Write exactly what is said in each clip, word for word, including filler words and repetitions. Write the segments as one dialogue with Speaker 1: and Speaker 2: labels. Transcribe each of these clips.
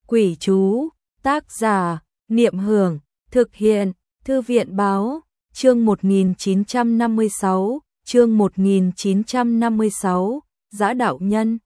Speaker 1: Quỷ chú, tác giả, Niệm Hưởng, thực hiện, Thư viện báo, chương một nghìn chín trăm năm mươi sáu, chương một nghìn chín trăm năm mươi sáu, Dã đạo nhân.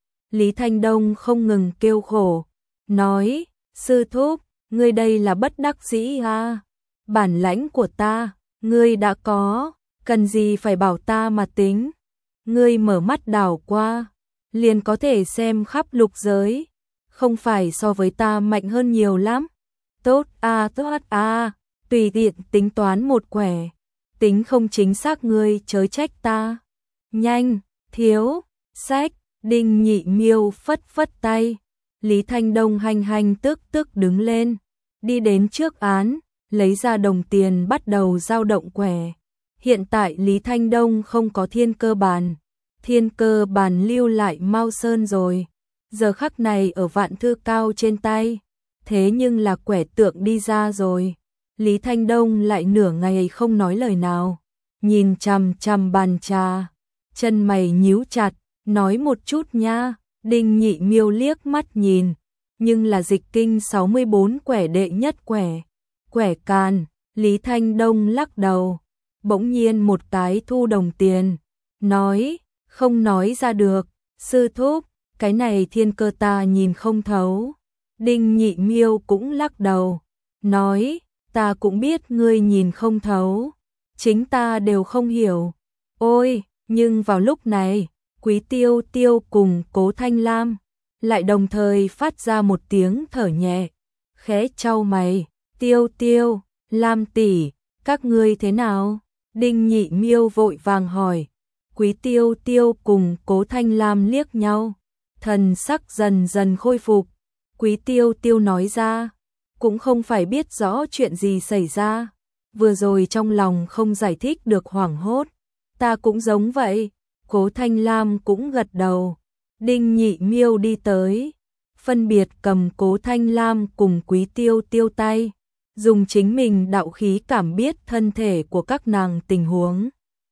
Speaker 1: Lý Thanh Đông không ngừng kêu khổ, nói, sư thúc, ngươi đây là bất đắc dĩ à, bản lãnh của ta, ngươi đã có, cần gì phải bảo ta mà tính, ngươi mở mắt đảo qua, liền có thể xem khắp lục giới, không phải so với ta mạnh hơn nhiều lắm, tốt à tốt à, tùy tiện tính toán một quẻ, tính không chính xác ngươi chớ trách ta, nhanh, thiếu, sách, Đinh Nhị Miêu phất phất tay, Lý Thanh Đông hành hành tức tức đứng lên, đi đến trước án, lấy ra đồng tiền bắt đầu dao động quẻ. Hiện tại Lý Thanh Đông không có thiên cơ bàn, thiên cơ bàn lưu lại Mao Sơn rồi, giờ khắc này ở vạn thư cao trên tay, thế nhưng là quẻ tượng đi ra rồi. Lý Thanh Đông lại nửa ngày không nói lời nào, nhìn chằm chằm bàn trà, chân mày nhíu chặt, nói một chút nha. Đinh Nhị Miêu liếc mắt nhìn, nhưng là dịch kinh sáu mươi bốn quẻ đệ nhất quẻ, quẻ càn. Lý Thanh Đông lắc đầu, bỗng nhiên một cái thu đồng tiền, nói, không nói ra được, sư thúc, cái này thiên cơ ta nhìn không thấu. Đinh Nhị Miêu cũng lắc đầu, nói, ta cũng biết ngươi nhìn không thấu, chính ta đều không hiểu. Ôi, nhưng vào lúc này, Quý Tiêu Tiêu cùng Cố Thanh Lam lại đồng thời phát ra một tiếng thở nhẹ, khẽ chau mày, Tiêu Tiêu, Lam tỷ, các ngươi thế nào? Đinh Nhị Miêu vội vàng hỏi. Quý Tiêu Tiêu cùng Cố Thanh Lam liếc nhau, thần sắc dần dần khôi phục. Quý Tiêu Tiêu nói ra, cũng không phải biết rõ chuyện gì xảy ra, vừa rồi trong lòng không giải thích được hoảng hốt, ta cũng giống vậy. Cố Thanh Lam cũng gật đầu. Đinh Nhị Miêu đi tới, phân biệt cầm Cố Thanh Lam cùng Quý Tiêu Tiêu tay, dùng chính mình đạo khí cảm biết thân thể của các nàng tình huống.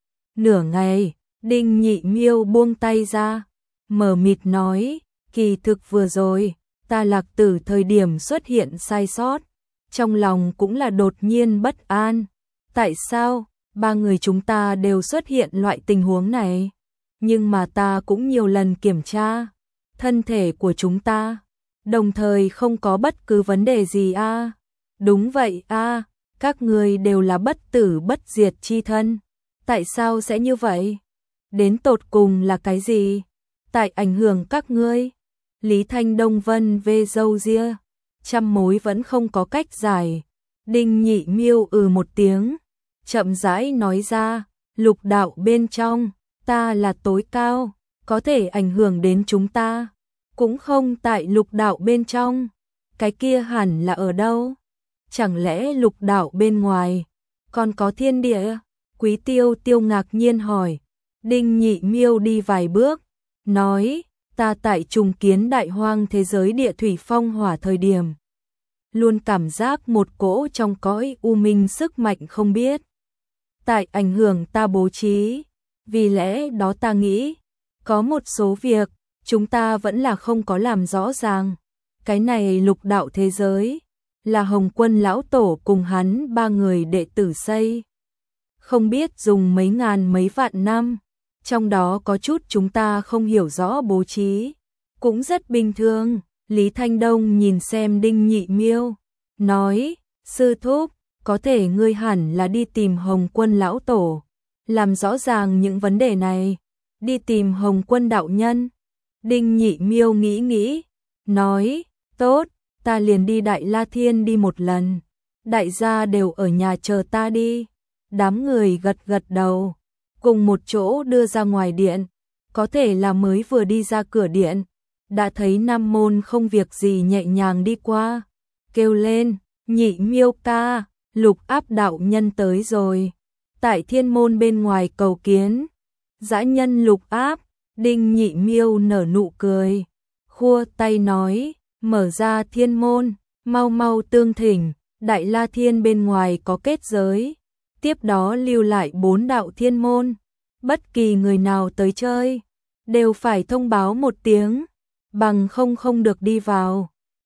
Speaker 1: Nửa ngày, Đinh Nhị Miêu buông tay ra, mờ mịt nói, kỳ thực vừa rồi, ta lạc tử thời điểm xuất hiện sai sót, trong lòng cũng là đột nhiên bất an. Tại sao, ba người chúng ta đều xuất hiện loại tình huống này? Nhưng mà ta cũng nhiều lần kiểm tra thân thể của chúng ta, đồng thời không có bất cứ vấn đề gì a. À? Đúng vậy a, à, các người đều là bất tử bất diệt chi thân. Tại sao sẽ như vậy? Đến tột cùng là cái gì? Tại ảnh hưởng các ngươi? Lý Thanh Đông vân vê râu ria, trăm mối vẫn không có cách giải. Đinh Nhị Miêu ừ một tiếng, chậm rãi nói ra, lục đạo bên trong, ta là tối cao, có thể ảnh hưởng đến chúng ta, cũng không tại lục đạo bên trong, cái kia hẳn là ở đâu? Chẳng lẽ lục đạo bên ngoài còn có thiên địa? Quý Tiêu Tiêu ngạc nhiên hỏi. Đinh Nhị Miêu đi vài bước, nói, ta tại trùng kiến đại hoang thế giới địa thủy phong hỏa thời điểm, luôn cảm giác một cỗ trong cõi u minh sức mạnh không biết tại ảnh hưởng ta bố trí. Vì lẽ đó ta nghĩ, có một số việc, chúng ta vẫn là không có làm rõ ràng. Cái này lục đạo thế giới, là Hồng Quân lão tổ cùng hắn ba người đệ tử xây. Không biết dùng mấy ngàn mấy vạn năm, trong đó có chút chúng ta không hiểu rõ bố trí. Cũng rất bình thường. Lý Thanh Đông nhìn xem Đinh Nhị Miêu, nói, sư thúc, có thể ngươi hẳn là đi tìm Hồng Quân lão tổ, làm rõ ràng những vấn đề này, đi tìm Hồng Quân đạo nhân. Đinh Nhị Miêu nghĩ nghĩ, nói, tốt, ta liền đi Đại La Thiên đi một lần, đại gia đều ở nhà chờ ta đi. Đám người gật gật đầu, cùng một chỗ đưa ra ngoài điện, có thể là mới vừa đi ra cửa điện, đã thấy Nam Môn không việc gì nhẹ nhàng đi qua, kêu lên, Nhị Miêu ca, Lục Áp đạo nhân tới rồi. Tại thiên môn bên ngoài cầu kiến, dã nhân Lục Áp. Đinh Nhị Miêu nở nụ cười, khua tay nói, mở ra thiên môn, mau mau tương thỉnh, Đại La Thiên bên ngoài có kết giới, tiếp đó lưu lại bốn đạo thiên môn, bất kỳ người nào tới chơi, đều phải thông báo một tiếng, bằng không không được đi vào.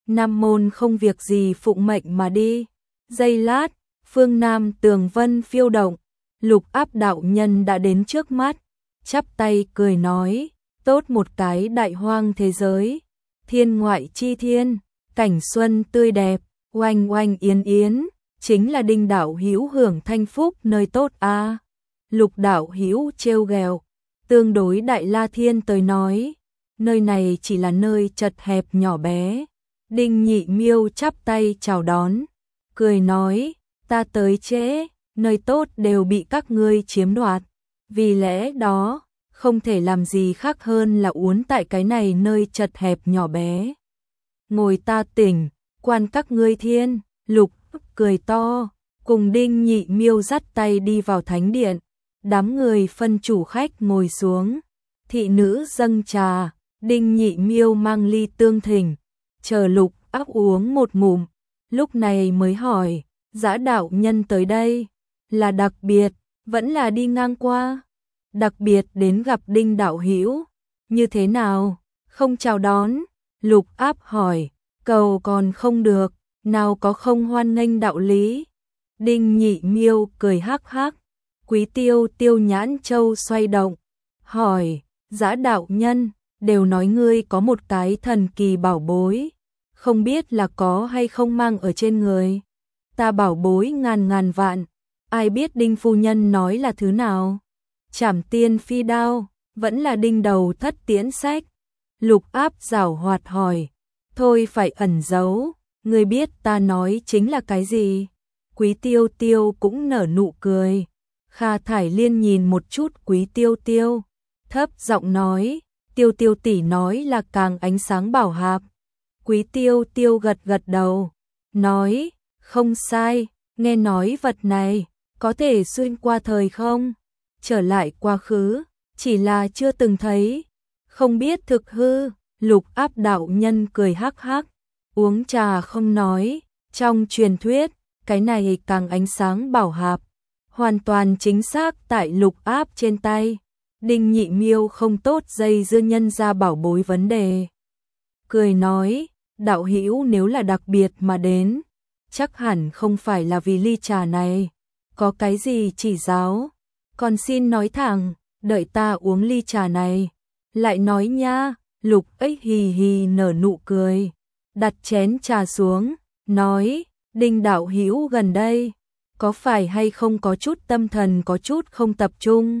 Speaker 1: Nam môn không việc gì phụng mệnh mà đi. Giây lát, phương Nam tường vân phiêu động, Lục Áp đạo nhân đã đến trước mắt, chắp tay cười nói, tốt một cái đại hoang thế giới, thiên ngoại chi thiên, cảnh xuân tươi đẹp, oanh oanh yến yến, chính là Đinh đạo hữu hưởng thanh phúc nơi tốt a. À. Lục đạo hữu trêu ghẹo, tương đối Đại La Thiên tới nói, nơi này chỉ là nơi chật hẹp nhỏ bé. Đinh Nhị Miêu chắp tay chào đón, cười nói, ta tới trễ, nơi tốt đều bị các ngươi chiếm đoạt, vì lẽ đó, không thể làm gì khác hơn là uốn tại cái này nơi chật hẹp nhỏ bé. Ngồi ta tỉnh, quan các ngươi thiên. Lục cười to, cùng Đinh Nhị Miêu dắt tay đi vào thánh điện, đám người phân chủ khách ngồi xuống, thị nữ dâng trà, Đinh Nhị Miêu mang ly tương thỉnh, chờ Lục Áp uống một ngụm, lúc này mới hỏi, Dã đạo nhân tới đây, là đặc biệt, vẫn là đi ngang qua? Đặc biệt đến gặp Đinh đạo hữu, như thế nào, không chào đón? Lục Áp hỏi, cầu còn không được, nào có không hoan nghênh đạo lý? Đinh Nhị Miêu cười hắc hắc, Quý Tiêu Tiêu nhãn châu xoay động, hỏi, Dã đạo nhân, đều nói ngươi có một cái thần kỳ bảo bối, không biết là có hay không mang ở trên người. Ta bảo bối ngàn ngàn vạn, ai biết Đinh phu nhân nói là thứ nào? Trảm tiên phi đao, vẫn là Đinh đầu thất tiễn sách. Lục Áp giảo hoạt hỏi, thôi phải ẩn giấu, ngươi biết ta nói chính là cái gì? Quý Tiêu Tiêu cũng nở nụ cười. Kha Thải Liên nhìn một chút Quý Tiêu Tiêu, thấp giọng nói, Tiêu Tiêu tỷ nói là càng ánh sáng bảo hạp. Quý Tiêu Tiêu gật gật đầu, nói, không sai, nghe nói vật này có thể xuyên qua thời không, trở lại quá khứ, chỉ là chưa từng thấy, không biết thực hư. Lục Áp đạo nhân cười hắc hắc, uống trà không nói, trong truyền thuyết, cái này càng ánh sáng bảo hạp, hoàn toàn chính xác tại Lục Áp trên tay. Đinh Nhị Miêu không tốt dây dưa nhân ra bảo bối vấn đề, cười nói, đạo hữu nếu là đặc biệt mà đến, chắc hẳn không phải là vì ly trà này, có cái gì chỉ giáo, còn xin nói thẳng, đợi ta uống ly trà này, lại nói nha. Lục Ích hì hì nở nụ cười, đặt chén trà xuống, nói, Đinh đạo hữu gần đây, có phải hay không có chút tâm thần có chút không tập trung?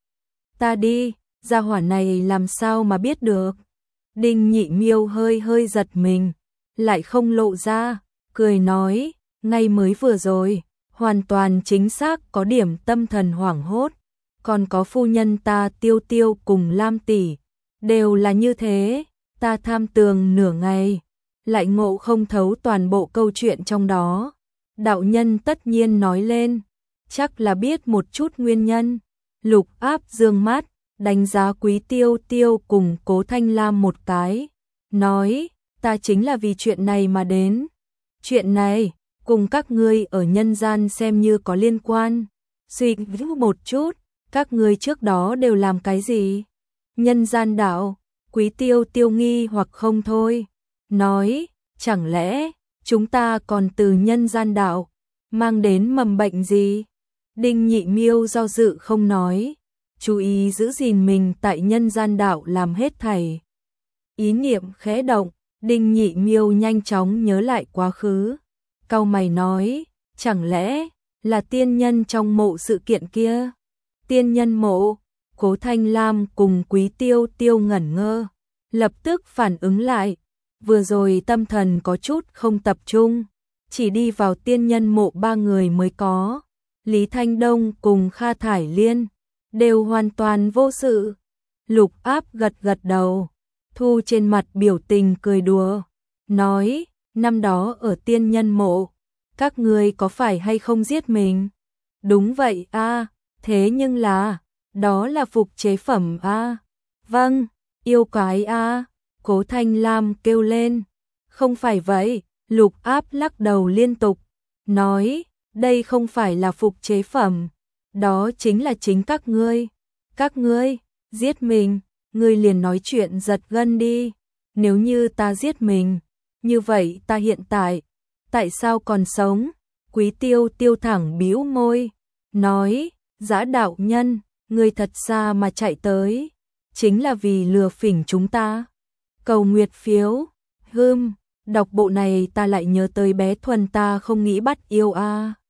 Speaker 1: Ta đi, gia hỏa này làm sao mà biết được? Đinh Nhị Miêu hơi hơi giật mình, lại không lộ ra, cười nói, ngay mới vừa rồi, hoàn toàn chính xác có điểm tâm thần hoảng hốt, còn có phu nhân ta Tiêu Tiêu cùng Lam tỷ, đều là như thế, ta tham tường nửa ngày, lại ngộ không thấu toàn bộ câu chuyện trong đó. Đạo nhân tất nhiên nói lên, chắc là biết một chút nguyên nhân. Lục Áp dương mắt, đánh giá Quý Tiêu Tiêu cùng Cố Thanh Lam một cái, nói, ta chính là vì chuyện này mà đến. Chuyện này, cùng các ngươi ở nhân gian xem như có liên quan. Suy nghĩ một chút, các ngươi trước đó đều làm cái gì? Nhân gian đạo, Quý Tiêu Tiêu nghi hoặc không thôi, nói, chẳng lẽ chúng ta còn từ nhân gian đạo mang đến mầm bệnh gì? Đinh Nhị Miêu do dự không nói, chú ý giữ gìn mình tại nhân gian đạo làm hết thảy. Ý niệm khẽ động, Đinh Nhị Miêu nhanh chóng nhớ lại quá khứ, cau mày nói, chẳng lẽ là tiên nhân trong mộ sự kiện kia? Tiên nhân mộ? Cố Thanh Lam cùng Quý Tiêu Tiêu ngẩn ngơ, lập tức phản ứng lại, vừa rồi tâm thần có chút không tập trung, chỉ đi vào tiên nhân mộ ba người mới có, Lý Thanh Đông cùng Kha Thải Liên, đều hoàn toàn vô sự. Lục Áp gật gật đầu, thu trên mặt biểu tình cười đùa, nói, năm đó ở tiên nhân mộ, các người có phải hay không giết mình? Đúng vậy a, à, thế nhưng là, đó là phục chế phẩm a. À? Vâng, yêu quái a. À? Cố Thanh Lam kêu lên. Không phải vậy, Lục Áp lắc đầu liên tục, nói, đây không phải là phục chế phẩm, đó chính là chính các ngươi. Các ngươi giết mình, ngươi liền nói chuyện giật gân đi, nếu như ta giết mình, như vậy ta hiện tại, tại sao còn sống? Quý tiêu tiêu thẳng bĩu môi, nói, Dã đạo nhân, người thật xa mà chạy tới, chính là vì lừa phỉnh chúng ta. Cầu nguyệt phiếu, hưm, đọc bộ này ta lại nhớ tới bé Thuần ta không nghĩ bắt yêu a.